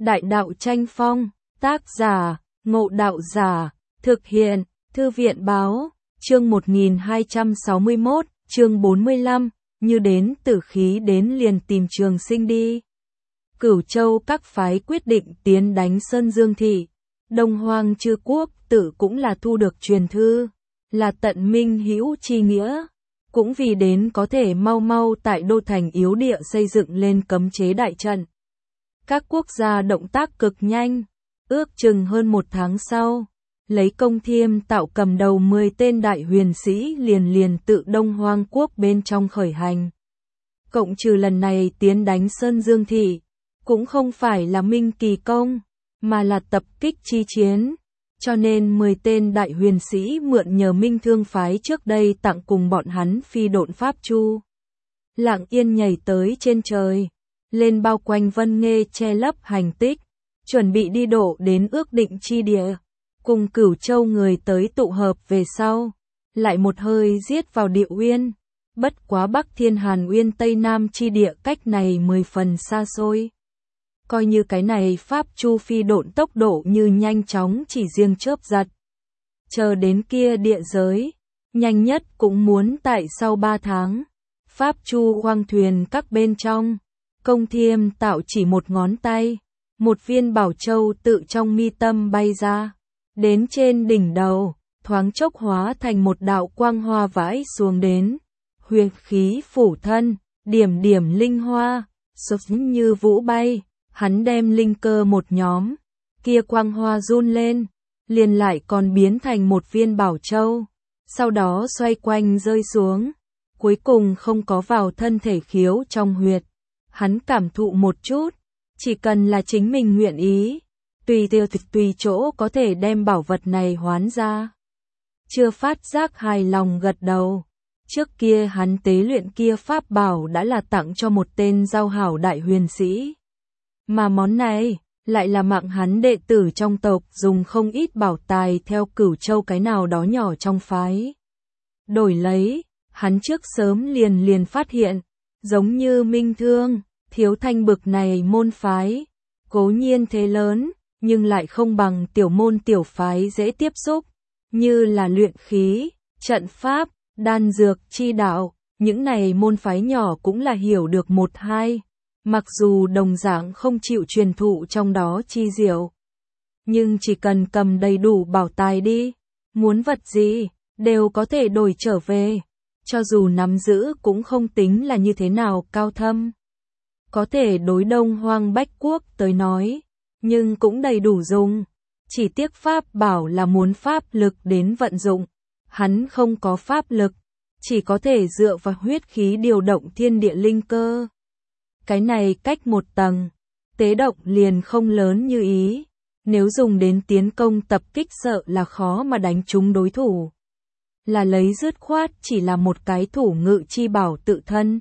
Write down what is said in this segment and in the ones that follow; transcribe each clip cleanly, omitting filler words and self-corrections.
Đại đạo tranh phong, tác giả, Ngộ Đạo Giả, thực hiện, Thư viện báo, chương 1261, chương 45, như đến tử khí đến liền tìm Trường Sinh đi. Cửu Châu các phái quyết định tiến đánh Sơn Dương Thị, Đông Hoang Chư Quốc tự cũng là thu được truyền thư, là tận minh hữu chi nghĩa, cũng vì đến có thể mau mau tại đô thành yếu địa xây dựng lên cấm chế đại trận. Các quốc gia động tác cực nhanh, ước chừng hơn một tháng sau, lấy Công Thiêm Tạo cầm đầu 10 tên đại huyền sĩ liền tự Đông Hoang quốc bên trong khởi hành. Cộng trừ lần này tiến đánh Sơn Dương Thị, cũng không phải là minh kỳ công, mà là tập kích chi chiến, cho nên 10 tên đại huyền sĩ mượn nhờ Minh Thương phái trước đây tặng cùng bọn hắn phi độn pháp chu. Lặng yên nhảy tới trên trời, lên bao quanh Vân Nghê che lấp hành tích, chuẩn bị đi độ đến ước định chi địa, cùng Cửu Châu người tới tụ hợp về sau, lại một hơi giết vào địa uyên, bất quá Bắc Thiên Hàn Uyên Tây Nam chi địa cách này 10 phần xa xôi. Coi như cái này pháp chu phi độn tốc độ như nhanh chóng chỉ riêng chớp giật. Chờ đến kia địa giới, nhanh nhất cũng muốn tại sau 3 tháng. Pháp chu khoang thuyền các bên trong, Công Thiêm Tạo chỉ một ngón tay, một viên bảo châu tự trong mi tâm bay ra, đến trên đỉnh đầu, thoáng chốc hóa thành một đạo quang hoa vãi xuống đến, huyết khí phủ thân, điểm điểm linh hoa, sụp như vũ bay. Hắn đem linh cơ một nhóm, kia quang hoa run lên, liền lại còn biến thành một viên bảo châu, sau đó xoay quanh rơi xuống, cuối cùng không có vào thân thể khiếu trong huyệt. Hắn cảm thụ một chút, chỉ cần là chính mình nguyện ý, tùy chỗ có thể đem bảo vật này hoán ra. Chưa phát giác hài lòng gật đầu, trước kia hắn tế luyện kia pháp bảo đã là tặng cho một tên giao hảo đại huyền sĩ. Mà món này, lại là mạng hắn đệ tử trong tộc dùng không ít bảo tài theo Cửu Châu cái nào đó nhỏ trong phái. Đổi lấy, hắn trước sớm liền phát hiện, giống như Minh Thương, Thiếu Thanh bực này môn phái, cố nhiên thế lớn, nhưng lại không bằng tiểu môn tiểu phái dễ tiếp xúc, như là luyện khí, trận pháp, đan dược chi đạo, những này môn phái nhỏ cũng là hiểu được một hai. Mặc dù đồng dạng không chịu truyền thụ trong đó chi diệu, nhưng chỉ cần cầm đầy đủ bảo tài đi, muốn vật gì, đều có thể đổi trở về, cho dù nắm giữ cũng không tính là như thế nào cao thâm. Có thể đối Đông Hoang Bách Quốc tới nói, nhưng cũng đầy đủ dùng, chỉ tiếc pháp bảo là muốn pháp lực đến vận dụng, hắn không có pháp lực, chỉ có thể dựa vào huyết khí điều động thiên địa linh cơ. Cái này cách một tầng, tế động liền không lớn như ý, nếu dùng đến tiến công tập kích sợ là khó mà đánh trúng đối thủ. Là lấy dứt khoát chỉ là một cái thủ ngự chi bảo tự thân.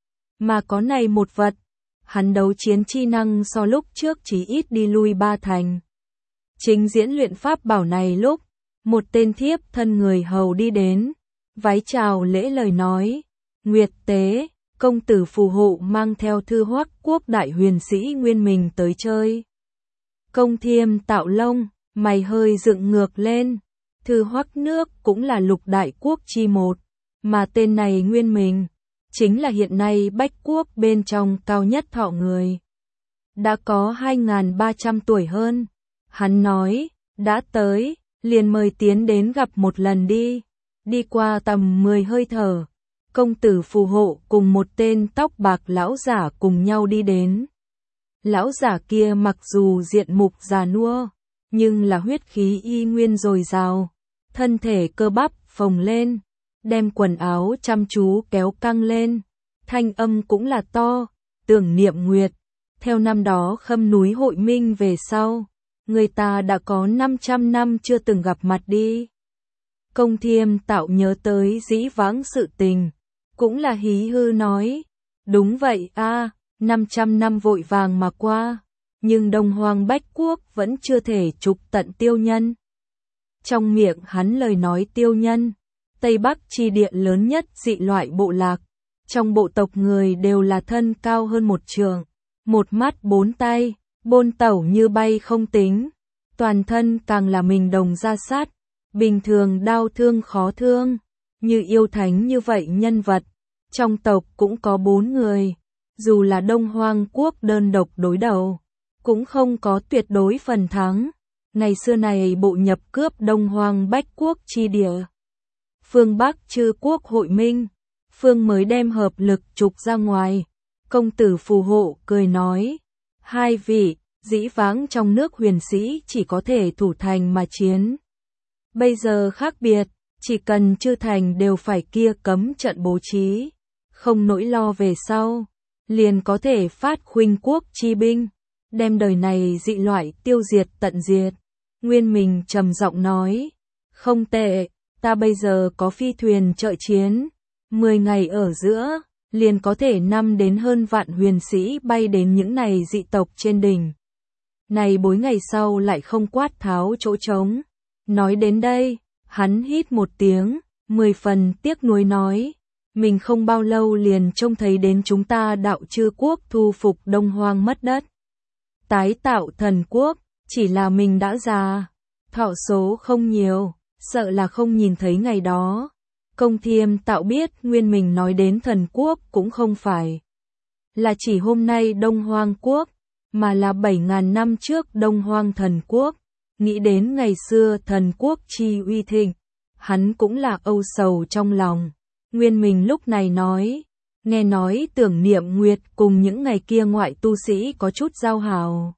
Mà có này một vật, hắn đấu chiến chi năng so lúc trước chỉ ít đi lui 3 thành. Chính diễn luyện pháp bảo này lúc, một tên thiếp thân người hầu đi đến, vái chào lễ lời nói, Nguyệt Tế. Công tử phù hộ mang theo Thư Hoắc quốc đại huyền sĩ nguyên mình tới chơi. Công Thiêm Tạo lông, mày hơi dựng ngược lên. Thư Hoắc nước cũng là lục đại quốc chi một, mà tên này nguyên mình, chính là hiện nay Bách quốc bên trong cao nhất thọ người. Đã có 2.300 tuổi hơn. Hắn nói, đã tới, liền mời tiến đến gặp một lần đi. Đi qua tầm 10 hơi thở. Công tử phù hộ cùng một tên tóc bạc lão giả cùng nhau đi đến. Lão giả kia mặc dù diện mục già nua, nhưng là huyết khí y nguyên dồi dào, thân thể cơ bắp phồng lên, đem quần áo chăm chú kéo căng lên, thanh âm cũng là to, tưởng niệm Nguyệt. Theo năm đó Khâm núi hội minh về sau, người ta đã có 500 năm chưa từng gặp mặt đi. Công Thiêm Tạo nhớ tới dĩ vãng sự tình. Cũng là hí hư nói, đúng vậy a, 500 năm vội vàng mà qua, nhưng Đông Hoang Bách Quốc vẫn chưa thể trục tận tiêu nhân. Trong miệng hắn lời nói tiêu nhân, Tây Bắc chi địa lớn nhất dị loại bộ lạc, trong bộ tộc người đều là thân cao hơn một trượng, một mắt bốn tay, bôn tẩu như bay không tính, toàn thân càng là mình đồng ra sát, bình thường đau thương khó thương, như yêu thánh như vậy nhân vật, trong tộc cũng có 4 người, dù là Đông Hoang quốc đơn độc đối đầu, cũng không có tuyệt đối phần thắng. Ngày xưa này bộ nhập cướp Đông Hoang Bách quốc chi địa. Phương Bắc chư quốc hội minh, Phương mới đem hợp lực trục ra ngoài. Công tử phù hộ cười nói, hai vị, dĩ vãng trong nước huyền sĩ chỉ có thể thủ thành mà chiến. Bây giờ khác biệt, chỉ cần chư thành đều phải kia cấm trận bố trí, không nỗi lo về sau, liền có thể phát khuynh quốc chi binh, đem đời này dị loại tiêu diệt tận diệt. Nguyên mình trầm giọng nói, không tệ, ta bây giờ có phi thuyền trợ chiến, 10 ngày ở giữa, liền có thể 5 đến hơn vạn huyền sĩ bay đến những này dị tộc trên đỉnh. Này 4 ngày sau lại không quát tháo chỗ trống. Nói đến đây, hắn hít một tiếng, 10 phần tiếc nuối nói, mình không bao lâu liền trông thấy đến chúng ta đạo chư quốc thu phục Đông Hoang mất đất. Tái tạo thần quốc, chỉ là mình đã già, thọ số không nhiều, sợ là không nhìn thấy ngày đó. Công Thiêm Tạo biết nguyên mình nói đến thần quốc cũng không phải là chỉ hôm nay Đông Hoang quốc, mà là 7.000 năm trước Đông Hoang thần quốc. Nghĩ đến ngày xưa thần quốc chi uy thịnh, hắn cũng là âu sầu trong lòng. Nguyên mình lúc này nói, nghe nói tưởng Niệm Nguyệt cùng những ngày kia ngoại tu sĩ có chút giao hảo.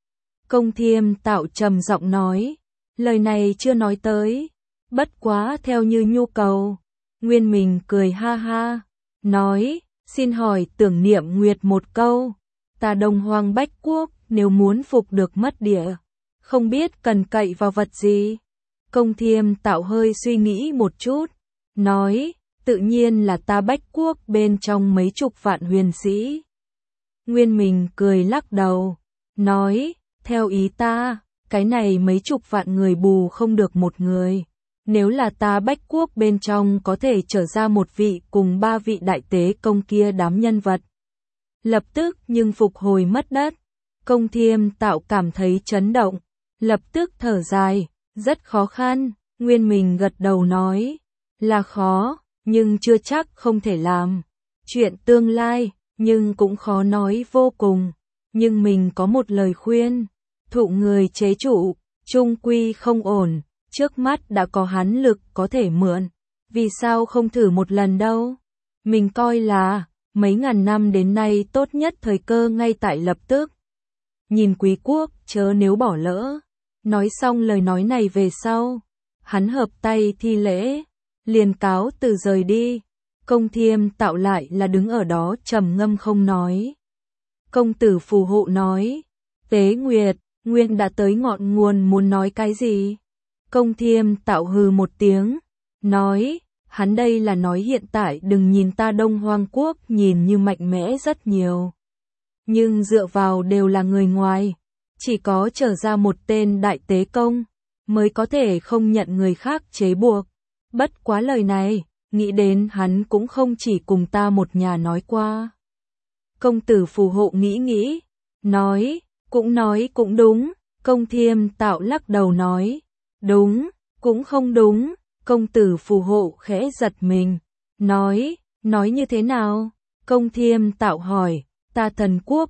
Công Thiêm Tạo trầm giọng nói, lời này chưa nói tới, bất quá theo như nhu cầu. Nguyên mình cười ha ha, nói, xin hỏi tưởng Niệm Nguyệt một câu, ta Đông Hoang Bách quốc nếu muốn phục được mất địa, không biết cần cậy vào vật gì. Công Thiêm Tạo hơi suy nghĩ một chút, nói, tự nhiên là ta Bách quốc bên trong mấy chục vạn huyền sĩ. Nguyên mình cười lắc đầu, nói, theo ý ta, cái này mấy chục vạn người bù không được một người. Nếu là ta Bách quốc bên trong có thể trở ra một vị cùng 3 vị đại tế công kia đám nhân vật. Lập tức nhưng phục hồi mất đất. Công Thiêm Tạo cảm thấy chấn động, lập tức thở dài, rất khó khăn. Nguyên mình gật đầu nói, là khó, nhưng chưa chắc không thể làm. Chuyện tương lai, nhưng cũng khó nói vô cùng. Nhưng mình có một lời khuyên, thụ người chế trụ, chung quy không ổn. Trước mắt đã có hắn lực có thể mượn, vì sao không thử một lần đâu? Mình coi là, mấy ngàn năm đến nay tốt nhất thời cơ ngay tại lập tức. Nhìn quý quốc, chớ nếu bỏ lỡ. Nói xong lời nói này về sau, hắn hợp tay thi lễ, liền cáo từ rời đi. Công Thiêm Tạo lại là đứng ở đó trầm ngâm không nói. Công tử phù hộ nói, Tế Nguyệt, Nguyên đã tới ngọn nguồn muốn nói cái gì? Công Thiêm Tạo hừ một tiếng, nói, hắn đây là nói hiện tại đừng nhìn ta Đông Hoang quốc nhìn như mạnh mẽ rất nhiều. Nhưng dựa vào đều là người ngoài, chỉ có trở ra một tên đại tế công, mới có thể không nhận người khác chế buộc. Bất quá lời này, nghĩ đến hắn cũng không chỉ cùng ta một nhà nói qua. Công tử phù hộ nghĩ, nói cũng đúng. Công Thiêm Tạo lắc đầu nói, đúng, cũng không đúng. Công tử phù hộ khẽ giật mình, nói như thế nào? Công Thiêm Tạo hỏi, ta thần quốc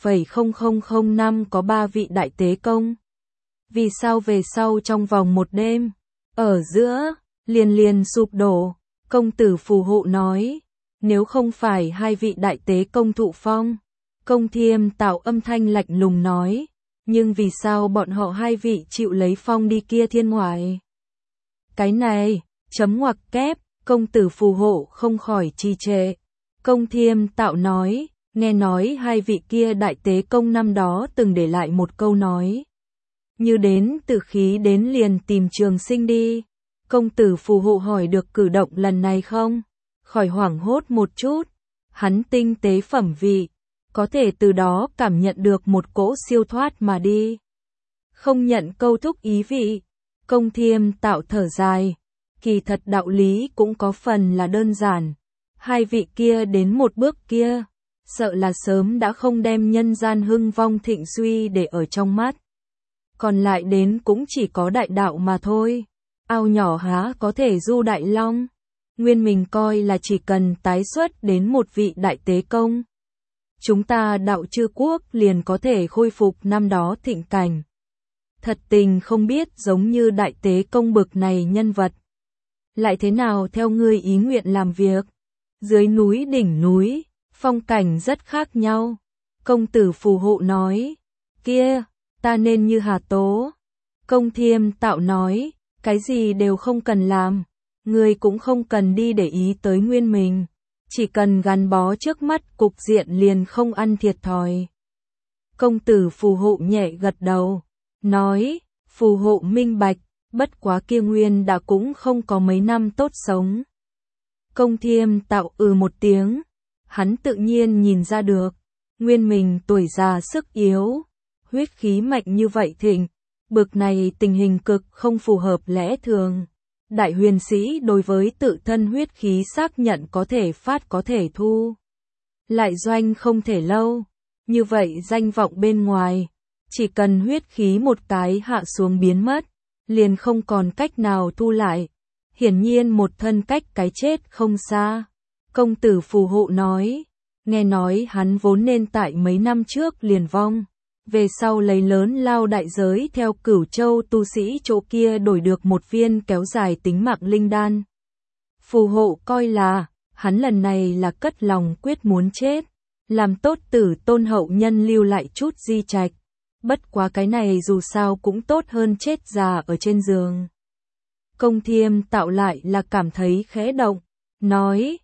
7,0005 năm có 3 vị đại tế công. Vì sao về sau trong vòng một đêm, ở giữa, liền sụp đổ? Công tử phù hộ nói, nếu không phải 2 vị đại tế công thụ phong. Công Thiêm Tạo âm thanh lạnh lùng nói, nhưng vì sao bọn họ 2 vị chịu lấy phong đi kia thiên ngoại? Cái này, chấm ngoặc kép, công tử phù hộ không khỏi trì trệ. Công Thiêm Tạo nói, nghe nói 2 vị kia đại tế công năm đó từng để lại một câu nói. Như đến tử khí đến liền tìm trường sinh đi. Công tử phù hộ hỏi được cử động lần này không? Khỏi hoảng hốt một chút, hắn tinh tế phẩm vị, có thể từ đó cảm nhận được một cỗ siêu thoát mà đi. Không nhận câu thúc ý vị. Công Thiêm Tạo thở dài, kỳ thật đạo lý cũng có phần là đơn giản. 2 vị kia đến một bước kia, sợ là sớm đã không đem nhân gian hưng vong thịnh suy để ở trong mắt. Còn lại đến cũng chỉ có đại đạo mà thôi. Ao nhỏ há có thể du đại long. Nguyên mình coi là chỉ cần tái xuất đến một vị đại tế công, chúng ta đạo chư quốc liền có thể khôi phục năm đó thịnh cảnh. Thật tình không biết giống như đại tế công bực này nhân vật, lại thế nào theo ngươi ý nguyện làm việc. Dưới núi đỉnh núi, phong cảnh rất khác nhau. Công tử phù hộ nói, kia, ta nên như Hà Tố. Công Thiêm Tạo nói, cái gì đều không cần làm, ngươi cũng không cần đi để ý tới nguyên mình, chỉ cần gắn bó trước mắt cục diện liền không ăn thiệt thòi. Công tử phù hộ nhẹ gật đầu, nói, phù hộ minh bạch, bất quá kia nguyên đã cũng không có mấy năm tốt sống. Công Thiêm Tạo một tiếng, hắn tự nhiên nhìn ra được, nguyên mình tuổi già sức yếu, huyết khí mạnh như vậy thịnh, bực này tình hình cực không phù hợp lẽ thường. Đại huyền sĩ đối với tự thân huyết khí xác nhận có thể phát có thể thu, lại doanh không thể lâu, như vậy danh vọng bên ngoài, chỉ cần huyết khí một cái hạ xuống biến mất, liền không còn cách nào thu lại, hiển nhiên một thân cách cái chết không xa. Công tử phù hộ nói, nghe nói hắn vốn nên tại mấy năm trước liền vong, về sau lấy lớn lao đại giới theo Cửu Châu tu sĩ chỗ kia đổi được một viên kéo dài tính mạng linh đan. Phù hộ coi là, hắn lần này là cất lòng quyết muốn chết, làm tốt tử tôn hậu nhân lưu lại chút di trạch, bất quá cái này dù sao cũng tốt hơn chết già ở trên giường. Công Thiêm Tạo lại là cảm thấy khẽ động, nói,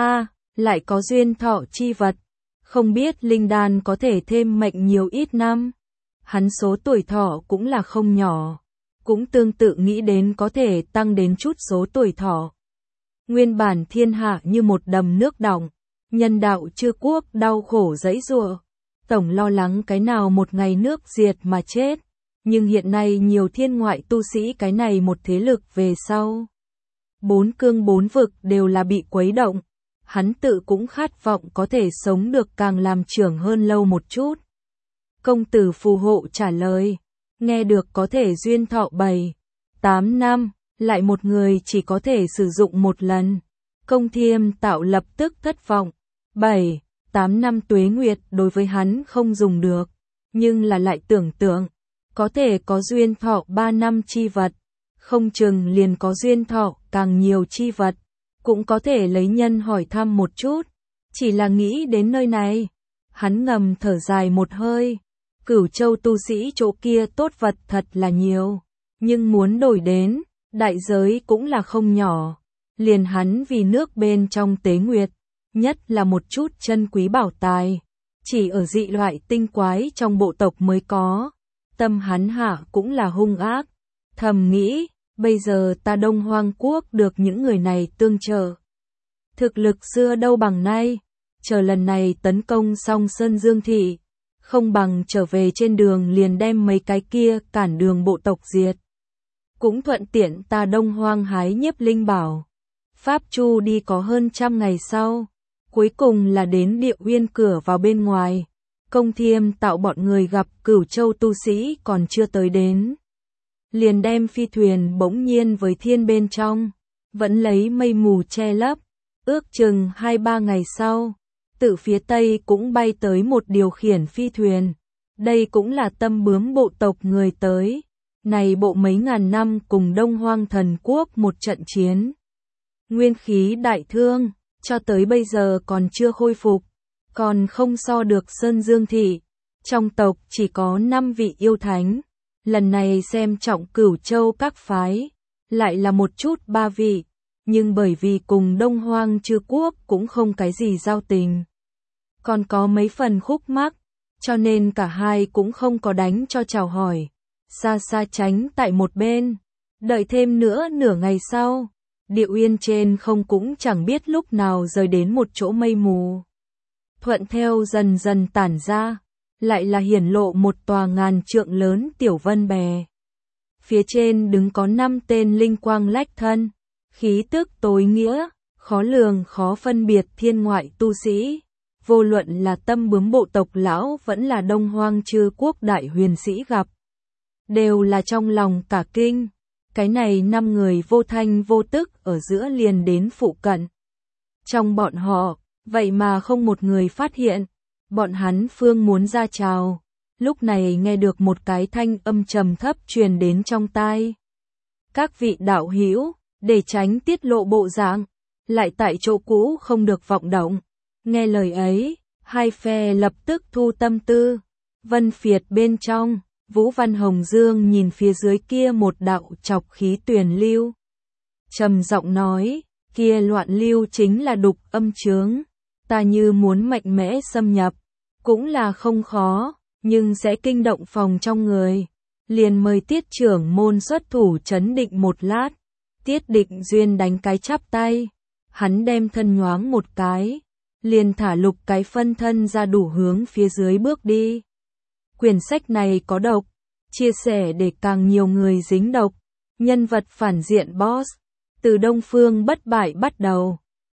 lại có duyên thọ chi vật. Không biết linh đan có thể thêm mệnh nhiều ít năm. Hắn số tuổi thọ cũng là không nhỏ. Cũng tương tự nghĩ đến có thể tăng đến chút số tuổi thọ. Nguyên bản thiên hạ như một đầm nước đọng. Nhân đạo chư quốc đau khổ giãy giụa. Tổng lo lắng cái nào một ngày nước diệt mà chết. Nhưng hiện nay nhiều thiên ngoại tu sĩ cái này một thế lực về sau. Bốn cương bốn vực đều là bị quấy động. Hắn tự cũng khát vọng có thể sống được càng làm trưởng hơn lâu một chút. Công tử phù hộ trả lời, nghe được có thể duyên thọ 7-8 năm, lại một người chỉ có thể sử dụng một lần. Công Thiêm Tạo lập tức thất vọng, 7-8 năm tuế nguyệt đối với hắn không dùng được, nhưng là lại tưởng tượng, có thể có duyên thọ 3 năm chi vật, không chừng liền có duyên thọ càng nhiều chi vật. Cũng có thể lấy nhân hỏi thăm một chút, chỉ là nghĩ đến nơi này, hắn ngầm thở dài một hơi. Cửu Châu tu sĩ chỗ kia tốt vật thật là nhiều, nhưng muốn đổi đến, đại giới cũng là không nhỏ. Liền hắn vì nước bên trong tế nguyệt, nhất là một chút chân quý bảo tài, chỉ ở dị loại tinh quái trong bộ tộc mới có. Tâm hắn hạ cũng là hung ác, thầm nghĩ, bây giờ ta Đông Hoang Quốc được những người này tương trợ. Thực lực xưa đâu bằng nay, chờ lần này tấn công xong Sơn Dương Thị, không bằng trở về trên đường liền đem mấy cái kia cản đường bộ tộc diệt. Cũng thuận tiện ta Đông Hoang hái nhiếp linh bảo. Pháp Chu đi có hơn 100 ngày sau, cuối cùng là đến Địa Uyên cửa vào bên ngoài. Công Thiêm Tạo bọn người gặp Cửu Châu tu sĩ còn chưa tới đến. Liền đem phi thuyền bỗng nhiên với thiên bên trong, vẫn lấy mây mù che lấp, ước chừng 2-3 ngày sau, từ phía tây cũng bay tới một điều khiển phi thuyền, đây cũng là Tâm Bướm bộ tộc người tới, này bộ mấy ngàn năm cùng Đông Hoang Thần Quốc một trận chiến. Nguyên khí đại thương, cho tới bây giờ còn chưa khôi phục, còn không so được Sơn Dương Thị, trong tộc chỉ có 5 vị yêu thánh. Lần này xem trọng Cửu Châu các phái, lại là một chút 3 vị, nhưng bởi vì cùng Đông Hoang chư quốc cũng không cái gì giao tình. Còn có mấy phần khúc mắc, cho nên cả hai cũng không có đánh cho chào hỏi, xa xa tránh tại một bên. Đợi thêm nữa nửa ngày sau, Địa Uyên trên không cũng chẳng biết lúc nào rơi đến một chỗ mây mù. Thuận theo dần dần tản ra. Lại là hiển lộ một tòa ngàn trượng lớn tiểu vân bè. Phía trên đứng có 5 tên linh quang lách thân, khí tức tối nghĩa, khó lường khó phân biệt thiên ngoại tu sĩ, vô luận là Tâm Bướm bộ tộc lão vẫn là Đông Hoang Chư Quốc đại huyền sĩ gặp, đều là trong lòng cả kinh. Cái này 5 người vô thanh vô tức ở giữa liền đến phụ cận. Trong bọn họ, vậy mà không một người phát hiện, bọn hắn phương muốn ra chào, lúc này nghe được một cái thanh âm trầm thấp truyền đến trong tai. Các vị đạo hữu, để tránh tiết lộ bộ dạng, lại tại chỗ cũ không được vọng động. Nghe lời ấy, hai phe lập tức thu tâm tư. Vân Phiệt bên trong, Vũ Văn Hồng Dương nhìn phía dưới kia một đạo chọc khí tuyền lưu. Trầm giọng nói, kia loạn lưu chính là đục âm chướng. Ta như muốn mạnh mẽ xâm nhập, cũng là không khó, nhưng sẽ kinh động phòng trong người. Liền mời Tiết trưởng môn xuất thủ trấn định một lát. Tiết Định Duyên đánh cái chắp tay. Hắn đem thân nhoáng một cái, liền thả Lục cái phân thân ra đủ hướng phía dưới bước đi. Quyển sách này có độc, chia sẻ để càng nhiều người dính độc. Nhân vật phản diện boss, từ Đông Phương Bất Bại bắt đầu.